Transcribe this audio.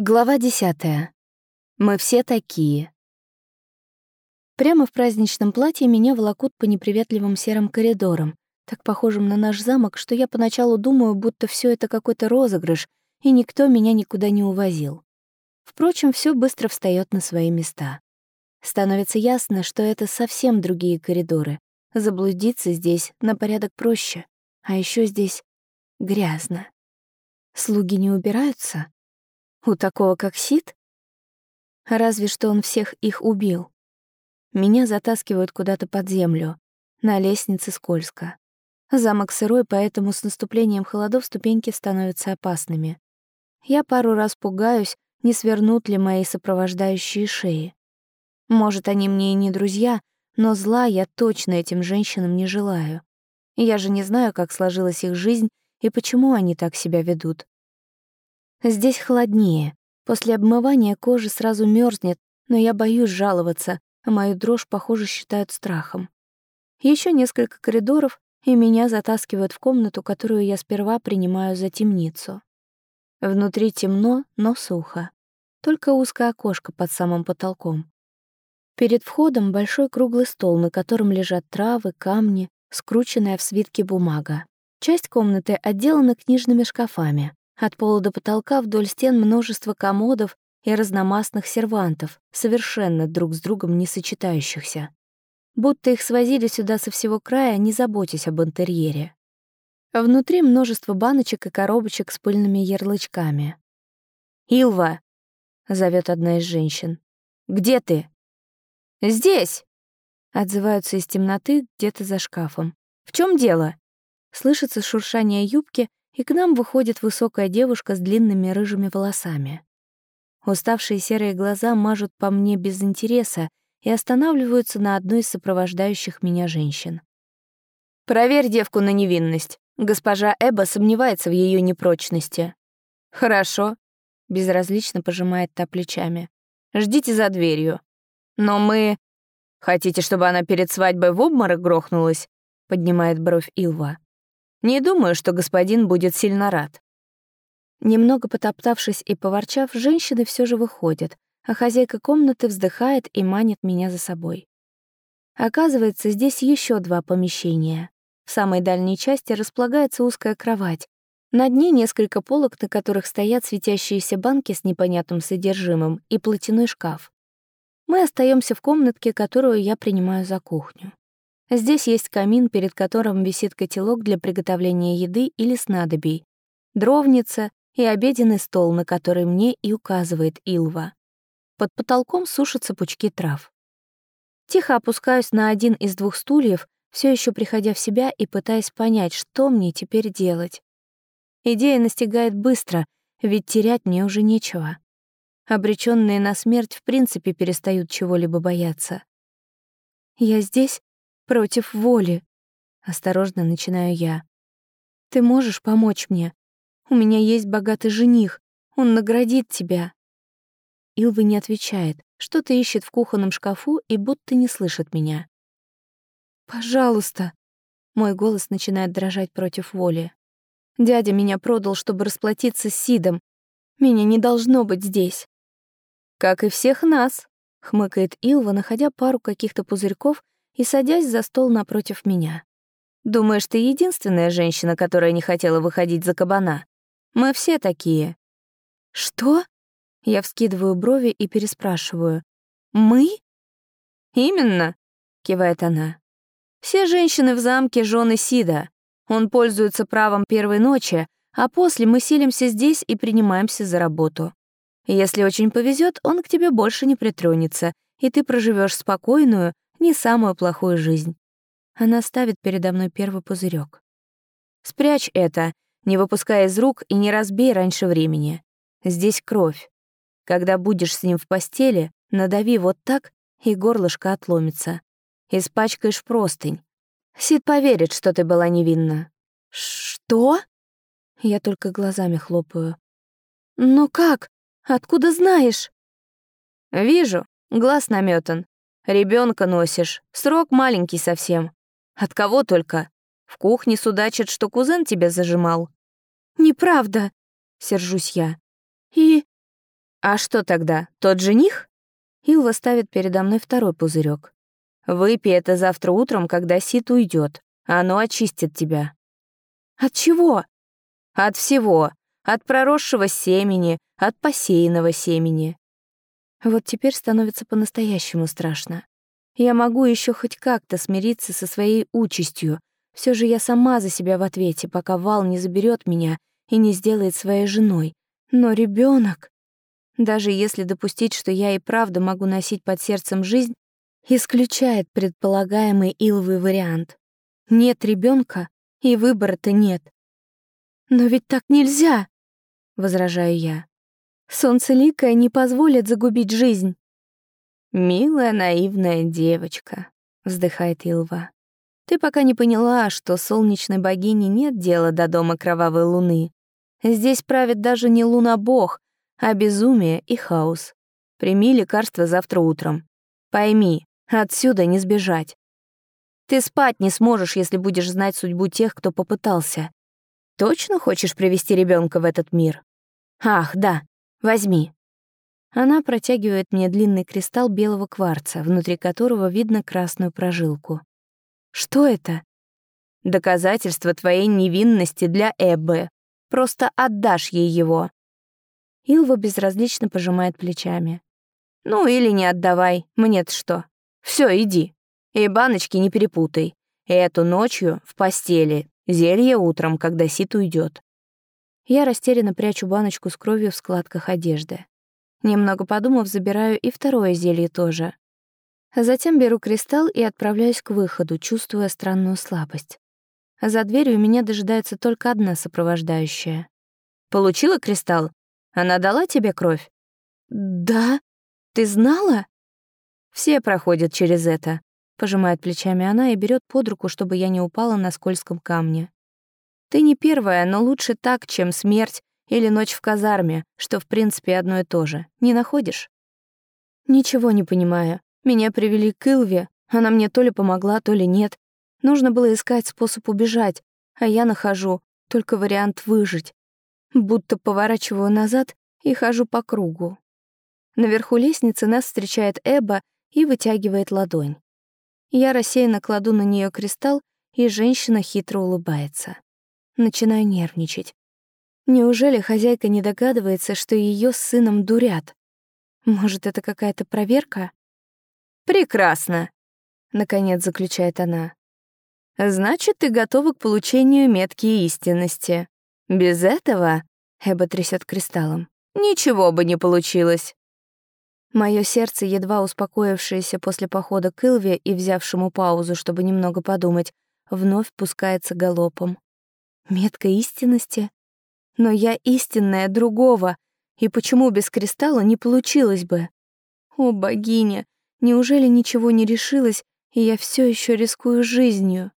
Глава 10. Мы все такие. Прямо в праздничном платье меня волокут по неприветливым серым коридорам, так похожим на наш замок, что я поначалу думаю, будто все это какой-то розыгрыш, и никто меня никуда не увозил. Впрочем, все быстро встаёт на свои места. Становится ясно, что это совсем другие коридоры. Заблудиться здесь на порядок проще. А еще здесь грязно. Слуги не убираются? У такого, как Сид? Разве что он всех их убил. Меня затаскивают куда-то под землю. На лестнице скользко. Замок сырой, поэтому с наступлением холодов ступеньки становятся опасными. Я пару раз пугаюсь, не свернут ли мои сопровождающие шеи. Может, они мне и не друзья, но зла я точно этим женщинам не желаю. Я же не знаю, как сложилась их жизнь и почему они так себя ведут. Здесь холоднее. После обмывания кожа сразу мерзнет, но я боюсь жаловаться, а мою дрожь, похоже, считают страхом. Еще несколько коридоров, и меня затаскивают в комнату, которую я сперва принимаю за темницу. Внутри темно, но сухо. Только узкое окошко под самым потолком. Перед входом большой круглый стол, на котором лежат травы, камни, скрученная в свитки бумага. Часть комнаты отделана книжными шкафами. От пола до потолка вдоль стен множество комодов и разномастных сервантов, совершенно друг с другом не сочетающихся. Будто их свозили сюда со всего края, не заботясь об интерьере. Внутри множество баночек и коробочек с пыльными ярлычками. «Илва!» — зовет одна из женщин. «Где ты?» «Здесь!» — отзываются из темноты где-то за шкафом. «В чем дело?» Слышится шуршание юбки, и к нам выходит высокая девушка с длинными рыжими волосами. Уставшие серые глаза мажут по мне без интереса и останавливаются на одной из сопровождающих меня женщин. «Проверь девку на невинность. Госпожа Эба сомневается в ее непрочности». «Хорошо», — безразлично пожимает та плечами. «Ждите за дверью». «Но мы...» «Хотите, чтобы она перед свадьбой в обморок грохнулась?» — поднимает бровь Илва. «Не думаю, что господин будет сильно рад». Немного потоптавшись и поворчав, женщины все же выходят, а хозяйка комнаты вздыхает и манит меня за собой. Оказывается, здесь еще два помещения. В самой дальней части располагается узкая кровать. Над ней несколько полок, на которых стоят светящиеся банки с непонятным содержимым, и платяной шкаф. Мы остаемся в комнатке, которую я принимаю за кухню. Здесь есть камин, перед которым висит котелок для приготовления еды или снадобий, дровница и обеденный стол, на который мне и указывает Илва. Под потолком сушатся пучки трав. Тихо опускаюсь на один из двух стульев, все еще приходя в себя и пытаясь понять, что мне теперь делать. Идея настигает быстро, ведь терять мне уже нечего. Обречённые на смерть в принципе перестают чего-либо бояться. Я здесь против воли. Осторожно начинаю я. Ты можешь помочь мне? У меня есть богатый жених. Он наградит тебя. Илва не отвечает, что-то ищет в кухонном шкафу и будто не слышит меня. «Пожалуйста!» Мой голос начинает дрожать против воли. Дядя меня продал, чтобы расплатиться с Сидом. Меня не должно быть здесь. «Как и всех нас», — хмыкает Илва, находя пару каких-то пузырьков и садясь за стол напротив меня. «Думаешь, ты единственная женщина, которая не хотела выходить за кабана? Мы все такие». «Что?» Я вскидываю брови и переспрашиваю. «Мы?» «Именно», — кивает она. «Все женщины в замке — жены Сида. Он пользуется правом первой ночи, а после мы селимся здесь и принимаемся за работу. Если очень повезет, он к тебе больше не притронется, и ты проживешь спокойную, не самую плохую жизнь». Она ставит передо мной первый пузырек. «Спрячь это, не выпускай из рук и не разбей раньше времени. Здесь кровь. Когда будешь с ним в постели, надави вот так, и горлышко отломится. Испачкаешь простынь. Сид поверит, что ты была невинна». «Что?» Я только глазами хлопаю. «Но как? Откуда знаешь?» «Вижу, глаз наметан. Ребенка носишь, срок маленький совсем. От кого только? В кухне судачат, что кузен тебя зажимал». «Неправда», — сержусь я. «И А что тогда, тот жених? Илва ставит передо мной второй пузырек. Выпей это завтра утром, когда Сид уйдет. Оно очистит тебя. От чего? От всего. От проросшего семени, от посеянного семени. Вот теперь становится по-настоящему страшно. Я могу еще хоть как-то смириться со своей участью. Все же я сама за себя в ответе, пока Вал не заберет меня и не сделает своей женой. Но ребенок, даже если допустить, что я и правда могу носить под сердцем жизнь, исключает предполагаемый Илвой вариант. Нет ребенка, и выбора-то нет. «Но ведь так нельзя!» — возражаю я. «Солнцеликая не позволит загубить жизнь». «Милая наивная девочка», — вздыхает Илва. «Ты пока не поняла, что солнечной богине нет дела до дома кровавой луны. Здесь правит даже не луна-бог, а безумие и хаос. Прими лекарство завтра утром. Пойми, отсюда не сбежать. Ты спать не сможешь, если будешь знать судьбу тех, кто попытался. Точно хочешь привести ребенка в этот мир? Ах, да, возьми». Она протягивает мне длинный кристалл белого кварца, внутри которого видно красную прожилку. «Что это?» «Доказательство твоей невинности для Эббы. Просто отдашь ей его». Илва безразлично пожимает плечами. «Ну или не отдавай, мне-то что. Всё, иди. И баночки не перепутай. Эту ночью в постели, зелье утром, когда Сид уйдет». Я растерянно прячу баночку с кровью в складках одежды. Немного подумав, забираю и второе зелье тоже. Затем беру кристалл и отправляюсь к выходу, чувствуя странную слабость. За дверью меня дожидается только одна сопровождающая. «Получила кристалл? Она дала тебе кровь?» «Да. Ты знала?» «Все проходят через это», — пожимает плечами она и берет под руку, чтобы я не упала на скользком камне. «Ты не первая, но лучше так, чем смерть или ночь в казарме, что в принципе одно и то же. Не находишь?» «Ничего не понимаю. Меня привели к Илве, она мне то ли помогла, то ли нет. Нужно было искать способ убежать, а я нахожу только вариант выжить. Будто поворачиваю назад и хожу по кругу». Наверху лестницы нас встречает Эбба и вытягивает ладонь. Я рассеянно кладу на нее кристалл, и женщина хитро улыбается. Начинаю нервничать. Неужели хозяйка не догадывается, что ее с сыном дурят? Может, это какая-то проверка? «Прекрасно», — наконец заключает она. «Значит, ты готова к получению метки истинности. Без этого, — Эбба трясет кристаллом, — ничего бы не получилось». Мое сердце, едва успокоившееся после похода к Илве и взявшему паузу, чтобы немного подумать, вновь пускается галопом. Метка истинности? Но я истинная другого, и почему без кристалла не получилось бы? О, богиня, неужели ничего не решилось, и я все еще рискую жизнью?